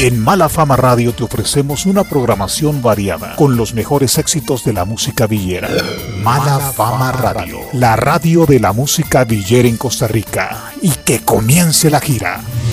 En Mala Fama Radio te ofrecemos una programación variada con los mejores éxitos de la música villera. Mala Fama Radio, la radio de la música villera en Costa Rica. Y que comience la gira.